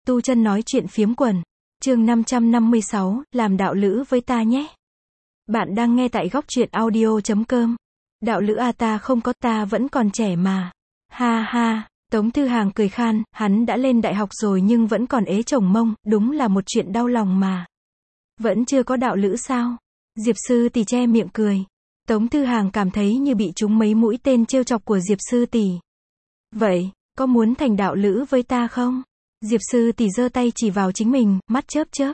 tu chân nói chuyện phiếm quần. Chương 556, làm đạo lữ với ta nhé. Bạn đang nghe tại góc truyện audio.com. Đạo lữ à, ta không có, ta vẫn còn trẻ mà. Ha ha, Tống Thư Hàng cười khan, hắn đã lên đại học rồi nhưng vẫn còn ế chồng mông, đúng là một chuyện đau lòng mà. Vẫn chưa có đạo lữ sao? Diệp Sư Tỷ che miệng cười. Tống Thư Hàng cảm thấy như bị trúng mấy mũi tên trêu chọc của Diệp Sư Tỷ. Vậy, có muốn thành đạo lữ với ta không? Diệp Sư Tỷ giơ tay chỉ vào chính mình, mắt chớp chớp.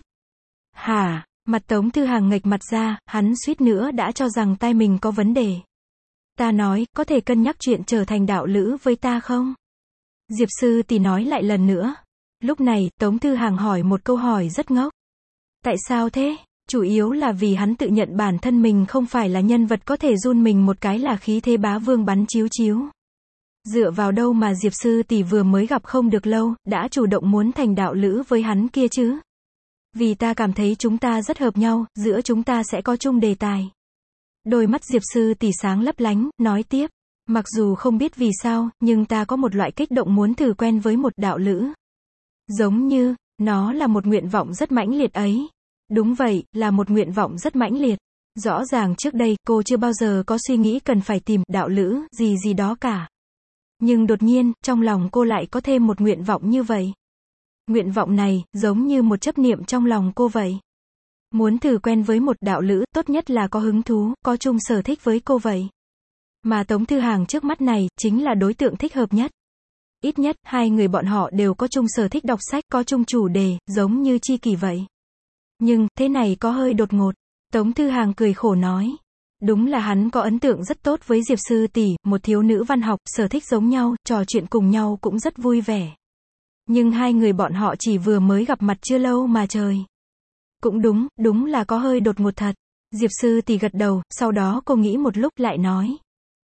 Hả? Mặt Tống Thư Hàng nghệch mặt ra, hắn suýt nữa đã cho rằng tai mình có vấn đề. Ta nói, có thể cân nhắc chuyện trở thành đạo lữ với ta không? Diệp Sư Tỷ nói lại lần nữa. Lúc này, Tống Thư Hàng hỏi một câu hỏi rất ngốc. Tại sao thế? Chủ yếu là vì hắn tự nhận bản thân mình không phải là nhân vật có thể run mình một cái là khí thế bá vương bắn chiếu chiếu. Dựa vào đâu mà Diệp Sư Tỷ vừa mới gặp không được lâu, đã chủ động muốn thành đạo lữ với hắn kia chứ? Vì ta cảm thấy chúng ta rất hợp nhau, giữa chúng ta sẽ có chung đề tài. Đôi mắt Diệp Sư Tỷ sáng lấp lánh, nói tiếp. Mặc dù không biết vì sao, nhưng ta có một loại kích động muốn thử quen với một đạo lữ. Giống như, nó là một nguyện vọng rất mãnh liệt ấy. Đúng vậy, là một nguyện vọng rất mãnh liệt. Rõ ràng trước đây, cô chưa bao giờ có suy nghĩ cần phải tìm đạo lữ gì đó cả. Nhưng đột nhiên, trong lòng cô lại có thêm một nguyện vọng như vậy. Nguyện vọng này, giống như một chấp niệm trong lòng cô vậy. Muốn thử quen với một đạo lữ, tốt nhất là có hứng thú, có chung sở thích với cô vậy. Mà Tống Thư Hàng trước mắt này, chính là đối tượng thích hợp nhất. Ít nhất, hai người bọn họ đều có chung sở thích đọc sách, có chung chủ đề, giống như tri kỷ vậy. Nhưng, thế này có hơi đột ngột. Tống Thư Hàng cười khổ nói. Đúng là hắn có ấn tượng rất tốt với Diệp Sư Tỷ, một thiếu nữ văn học, sở thích giống nhau, trò chuyện cùng nhau cũng rất vui vẻ. Nhưng hai người bọn họ chỉ vừa mới gặp mặt chưa lâu mà trời. Cũng đúng là có hơi đột ngột thật. Diệp Sư Tỷ gật đầu, sau đó cô nghĩ một lúc lại nói.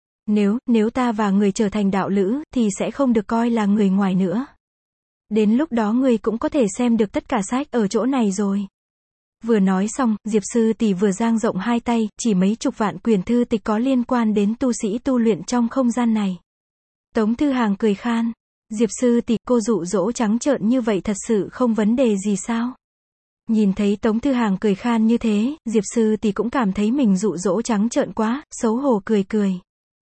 Nếu ta và người trở thành đạo lữ, thì sẽ không được coi là người ngoài nữa. Đến lúc đó người cũng có thể xem được tất cả sách ở chỗ này rồi. Vừa nói xong, Diệp Sư Tỷ vừa dang rộng hai tay, chỉ mấy chục vạn quyển thư tịch có liên quan đến tu sĩ tu luyện trong không gian này. Tống Thư Hàng cười khan. Diệp Sư Tỷ, cô dụ dỗ trắng trợn như vậy thật sự không vấn đề gì sao? Nhìn thấy Tống Thư Hàng cười khan như thế, Diệp Sư Tỷ cũng cảm thấy mình dụ dỗ trắng trợn quá, xấu hổ cười cười.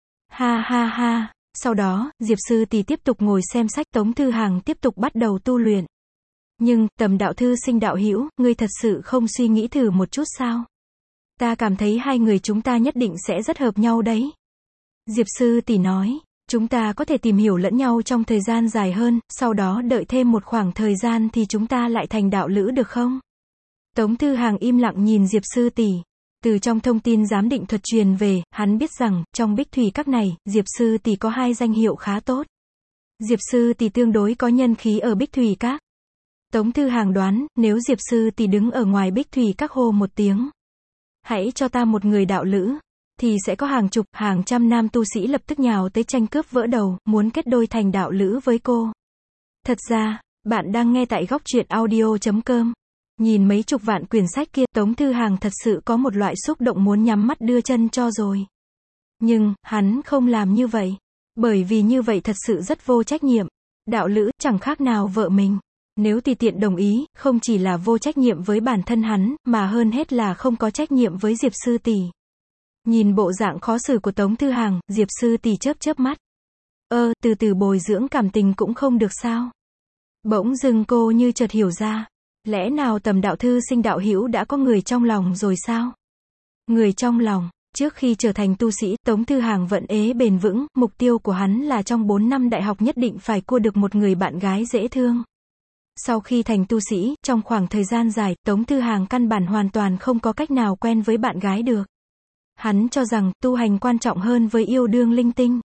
Ha ha ha. Sau đó, Diệp Sư Tỷ tiếp tục ngồi xem sách, Tống Thư Hàng tiếp tục bắt đầu tu luyện. Nhưng, Tầm đạo thư sinh đạo hữu, ngươi thật sự không suy nghĩ thử một chút sao? Ta cảm thấy hai người chúng ta nhất định sẽ rất hợp nhau đấy. Diệp Sư Tỷ nói, chúng ta có thể tìm hiểu lẫn nhau trong thời gian dài hơn, sau đó đợi thêm một khoảng thời gian thì chúng ta lại thành đạo lữ được không? Tống Thư Hàng im lặng nhìn Diệp Sư Tỷ. Từ trong thông tin giám định thuật truyền về, hắn biết rằng, trong Bích Thủy Các này, Diệp Sư Tỷ có hai danh hiệu khá tốt. Diệp Sư Tỷ tương đối có nhân khí ở Bích Thủy Các. Tống Thư Hàng đoán, nếu Diệp Sư Tỷ đứng ở ngoài Bích Thủy Các hô một tiếng. Hãy cho ta một người đạo lữ. Thì sẽ có hàng chục, hàng trăm nam tu sĩ lập tức nhào tới tranh cướp vỡ đầu, muốn kết đôi thành đạo lữ với cô. Thật ra, bạn đang nghe tại góc truyện audio.com. Nhìn mấy chục vạn quyển sách kia, Tống Thư Hàng thật sự có một loại xúc động muốn nhắm mắt đưa chân cho rồi. Nhưng, hắn không làm như vậy. Bởi vì như vậy thật sự rất vô trách nhiệm. Đạo lữ, chẳng khác nào vợ mình. Nếu tùy tiện đồng ý, không chỉ là vô trách nhiệm với bản thân hắn, mà hơn hết là không có trách nhiệm với Diệp Sư Tỷ. Nhìn bộ dạng khó xử của Tống Thư Hàng, Diệp Sư Tỷ chớp chớp mắt. Từ từ bồi dưỡng cảm tình cũng không được sao? Bỗng dưng cô như chợt hiểu ra. Lẽ nào Tầm đạo thư sinh đạo hữu đã có người trong lòng rồi sao? Người trong lòng. Trước khi trở thành tu sĩ, Tống Thư Hàng vẫn ế bền vững, mục tiêu của hắn là trong 4 năm đại học nhất định phải cua được một người bạn gái dễ thương. Sau khi thành tu sĩ, trong khoảng thời gian dài, Tống Thư Hàng căn bản hoàn toàn không có cách nào quen với bạn gái được. Hắn cho rằng, tu hành quan trọng hơn với yêu đương linh tinh.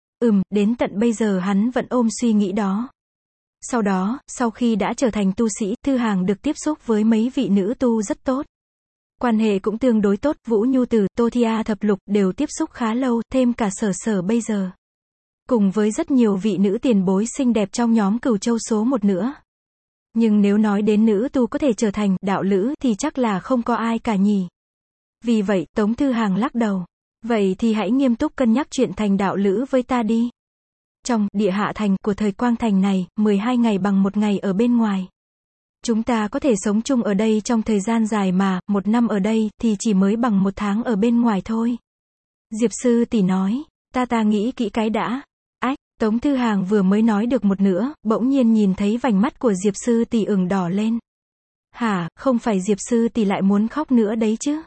Đến tận bây giờ hắn vẫn ôm suy nghĩ đó. Sau đó, sau khi đã trở thành tu sĩ, Thư Hàng được tiếp xúc với mấy vị nữ tu rất tốt. Quan hệ cũng tương đối tốt, Vũ Nhu Tử, Tô Thia Thập Lục đều tiếp xúc khá lâu, thêm cả Sở bây giờ. Cùng với rất nhiều vị nữ tiền bối xinh đẹp trong nhóm Cửu Châu số 1 nữa. Nhưng nếu nói đến nữ tu có thể trở thành đạo lữ thì chắc là không có ai cả nhỉ. Vì vậy, Tống Thư Hàng lắc đầu. Vậy thì hãy nghiêm túc cân nhắc chuyện thành đạo lữ với ta đi. Trong địa hạ thành của thời Quang Thành này, 12 ngày bằng một ngày ở bên ngoài. Chúng ta có thể sống chung ở đây trong thời gian dài mà, 1 năm ở đây, thì chỉ mới bằng 1 tháng ở bên ngoài thôi. Diệp sư tỷ nói, ta nghĩ kỹ cái đã. Ách, Tống Thư Hàng vừa mới nói được một nửa, bỗng nhiên nhìn thấy vành mắt của Diệp sư tỷ ửng đỏ lên. Hả, không phải Diệp sư tỷ lại muốn khóc nữa đấy chứ?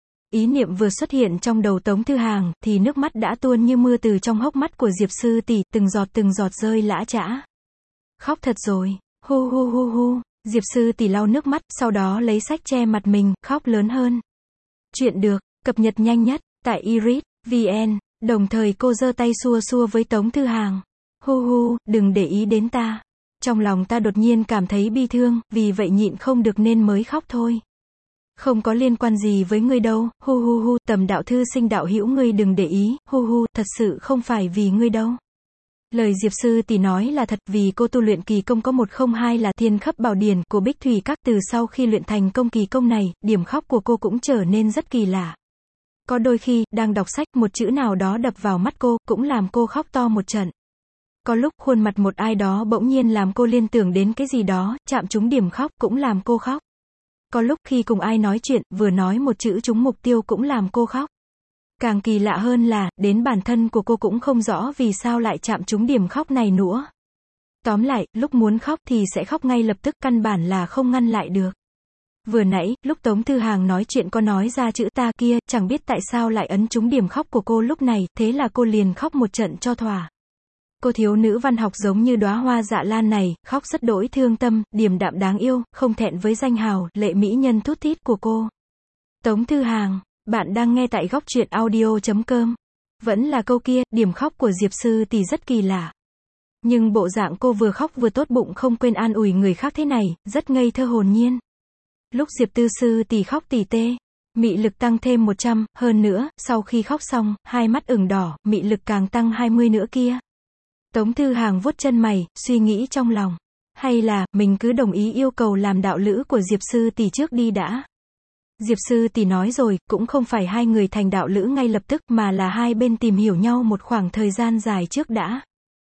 Ý niệm vừa xuất hiện trong đầu Tống Thư Hàng, thì nước mắt đã tuôn như mưa từ trong hốc mắt của Diệp sư tỷ, từng giọt rơi lã chã. Khóc thật rồi, hu hu hu hu, Diệp sư tỷ lau nước mắt, sau đó lấy sách che mặt mình, khóc lớn hơn. Chuyện được, cập nhật nhanh nhất, tại iris.vn, đồng thời cô giơ tay xua xua với Tống Thư Hàng. Hu hu, đừng để ý đến ta. Trong lòng ta đột nhiên cảm thấy bi thương, vì vậy nhịn không được nên mới khóc thôi. Không có liên quan gì với ngươi đâu, hu hu hu, Tầm đạo thư sinh đạo hữu ngươi đừng để ý, hu hu, thật sự không phải vì ngươi đâu. Lời Diệp sư tỷ nói là thật, vì cô tu luyện kỳ công có 102 là Thiên Khấp Bảo Điển của Bích Thủy Các, từ sau khi luyện thành công kỳ công này, điểm khóc của cô cũng trở nên rất kỳ lạ. Có đôi khi, đang đọc sách, một chữ nào đó đập vào mắt cô, cũng làm cô khóc to một trận. Có lúc, khuôn mặt một ai đó bỗng nhiên làm cô liên tưởng đến cái gì đó, chạm trúng điểm khóc, cũng làm cô khóc. Có lúc khi cùng ai nói chuyện, vừa nói một chữ trúng mục tiêu cũng làm cô khóc. Càng kỳ lạ hơn là, đến bản thân của cô cũng không rõ vì sao lại chạm trúng điểm khóc này nữa. Tóm lại, lúc muốn khóc thì sẽ khóc ngay lập tức, căn bản là không ngăn lại được. Vừa nãy, lúc Tống Thư Hàng nói chuyện có nói ra chữ ta kia, chẳng biết tại sao lại ấn trúng điểm khóc của cô lúc này, thế là cô liền khóc một trận cho thỏa. Cô thiếu nữ văn học giống như đóa hoa dạ lan này, khóc rất đỗi thương tâm, điềm đạm đáng yêu, không thẹn với danh hào, lệ mỹ nhân thút thít của cô. Tống Thư Hàng, bạn đang nghe tại góc truyện audio.com. Vẫn là câu kia, điểm khóc của Diệp sư tỷ rất kỳ lạ. Nhưng bộ dạng cô vừa khóc vừa tốt bụng không quên an ủi người khác thế này, rất ngây thơ hồn nhiên. Lúc Diệp tư sư tỷ khóc tỉ tê, mị lực tăng thêm 100, hơn nữa, sau khi khóc xong, hai mắt ửng đỏ, mị lực càng tăng 20 nữa kia. Tống Thư Hàng vuốt chân mày, suy nghĩ trong lòng. Hay là, mình cứ đồng ý yêu cầu làm đạo lữ của Diệp sư tỷ trước đi đã. Diệp sư tỷ nói rồi, cũng không phải hai người thành đạo lữ ngay lập tức, mà là hai bên tìm hiểu nhau một khoảng thời gian dài trước đã.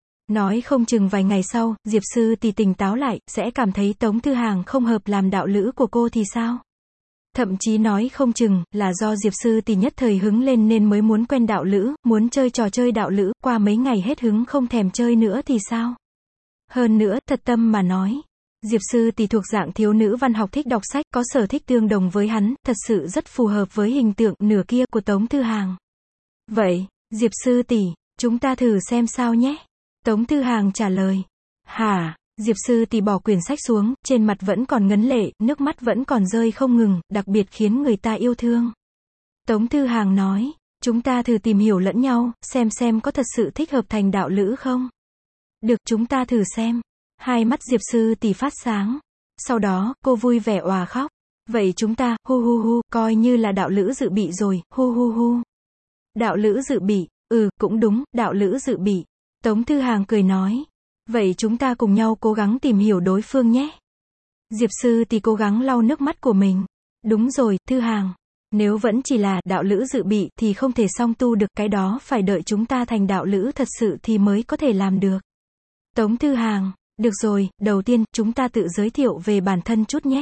Nói không chừng vài ngày sau, Diệp sư tỷ tỉnh táo lại, sẽ cảm thấy Tống Thư Hàng không hợp làm đạo lữ của cô thì sao? Thậm chí nói không chừng, là do Diệp sư tỷ nhất thời hứng lên nên mới muốn quen đạo lữ, muốn chơi trò chơi đạo lữ, qua mấy ngày hết hứng không thèm chơi nữa thì sao? Hơn nữa, thật tâm mà nói, Diệp sư tỷ thuộc dạng thiếu nữ văn học thích đọc sách, có sở thích tương đồng với hắn, thật sự rất phù hợp với hình tượng nửa kia của Tống Thư Hàng. Vậy, Diệp sư tỷ, chúng ta thử xem sao nhé. Tống Thư Hàng trả lời. Hả? Diệp sư tỷ bỏ quyển sách xuống, trên mặt vẫn còn ngấn lệ, nước mắt vẫn còn rơi không ngừng, đặc biệt khiến người ta yêu thương. Tống Thư Hàng nói, chúng ta thử tìm hiểu lẫn nhau, xem có thật sự thích hợp thành đạo lữ không? Được, chúng ta thử xem. Hai mắt Diệp sư tỷ phát sáng. Sau đó, cô vui vẻ òa khóc. Vậy chúng ta, hu hu hu, coi như là đạo lữ dự bị rồi, hu hu hu. Đạo lữ dự bị, cũng đúng, đạo lữ dự bị. Tống Thư Hàng cười nói. Vậy chúng ta cùng nhau cố gắng tìm hiểu đối phương nhé. Diệp sư tỷ cố gắng lau nước mắt của mình. Đúng rồi, Thư Hàng. Nếu vẫn chỉ là đạo lữ dự bị thì không thể song tu được, cái đó phải đợi chúng ta thành đạo lữ thật sự thì mới có thể làm được. Tống Thư Hàng. Được rồi, đầu tiên, chúng ta tự giới thiệu về bản thân chút nhé.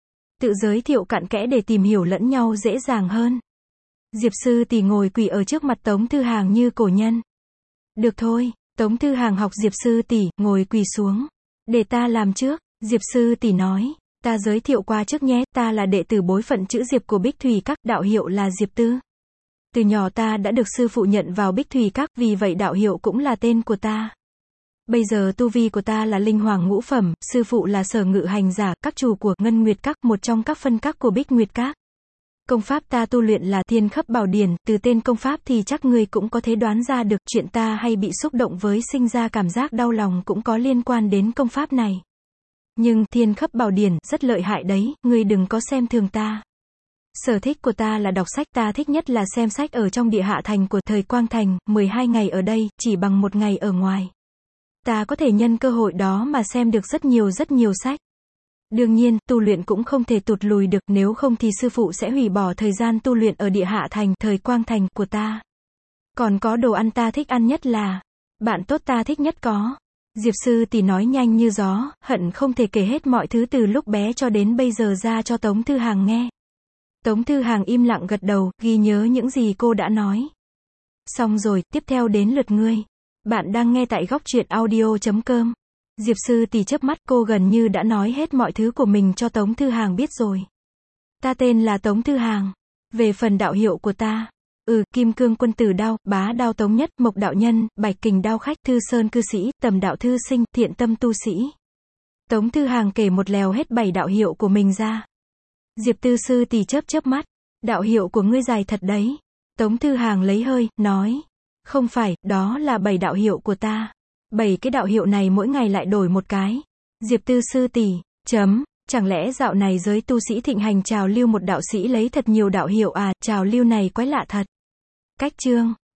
Tự giới thiệu cặn kẽ để tìm hiểu lẫn nhau dễ dàng hơn. Diệp sư tỷ ngồi quỳ ở trước mặt Tống Thư Hàng như cổ nhân. Được thôi, Tống Thư Hàng học Diệp sư tỷ, ngồi quỳ xuống. Để ta làm trước, Diệp sư tỷ nói. Ta giới thiệu qua trước nhé, ta là đệ tử bối phận chữ Diệp của Bích Thủy Các, đạo hiệu là Diệp Tư. Từ nhỏ ta đã được sư phụ nhận vào Bích Thủy Các, vì vậy đạo hiệu cũng là tên của ta. Bây giờ tu vi của ta là linh hoàng ngũ phẩm, sư phụ là Sở Ngự Hành Giả, các chủ của Ngân Nguyệt Các, một trong các phân các của Bích Nguyệt Các. Công pháp ta tu luyện là Thiên Khấp Bảo Điển, từ tên công pháp thì chắc ngươi cũng có thể đoán ra được, chuyện ta hay bị xúc động với sinh ra cảm giác đau lòng cũng có liên quan đến công pháp này. Nhưng, Thiên Khấp Bảo Điển, rất lợi hại đấy, ngươi đừng có xem thường ta. Sở thích của ta là đọc sách, ta thích nhất là xem sách ở trong địa hạ thành của thời Quang Thành, 12 ngày ở đây, chỉ bằng 1 ngày ở ngoài. Ta có thể nhân cơ hội đó mà xem được rất nhiều sách. Đương nhiên, tu luyện cũng không thể tụt lùi được, nếu không thì sư phụ sẽ hủy bỏ thời gian tu luyện ở địa hạ thành, thời Quang Thành của ta. Còn có đồ ăn ta thích ăn nhất là, bạn tốt ta thích nhất có Diệp sư tỷ nói nhanh như gió, hận không thể kể hết mọi thứ từ lúc bé cho đến bây giờ ra cho Tống Thư Hàng nghe. Tống Thư Hàng im lặng gật đầu, ghi nhớ những gì cô đã nói. Xong rồi, tiếp theo đến lượt ngươi. Bạn đang nghe tại góc truyện audio.com. Diệp sư tỷ chớp mắt, cô gần như đã nói hết mọi thứ của mình cho Tống Thư Hàng biết rồi. Ta tên là Tống Thư Hàng. Về phần đạo hiệu của ta, Kim Cương Quân Tử Đao, Bá Đao Tống Nhất, Mộc Đạo Nhân, Bạch Kình Đao Khách, Thư Sơn Cư Sĩ, Tầm Đạo Thư Sinh, Thiện Tâm Tu Sĩ. Tống Thư Hàng kể một lèo hết 7 đạo hiệu của mình ra. Diệp tư sư tỷ chớp mắt. Đạo hiệu của ngươi dài thật đấy. Tống Thư Hàng lấy hơi, nói. Không phải, đó là 7 đạo hiệu của ta. 7 cái đạo hiệu này mỗi ngày lại đổi một cái. Diệp tư sư tỷ, chẳng lẽ dạo này giới tu sĩ thịnh hành trào lưu một đạo sĩ lấy thật nhiều đạo hiệu à, trào lưu này quái lạ thật. Cách chương.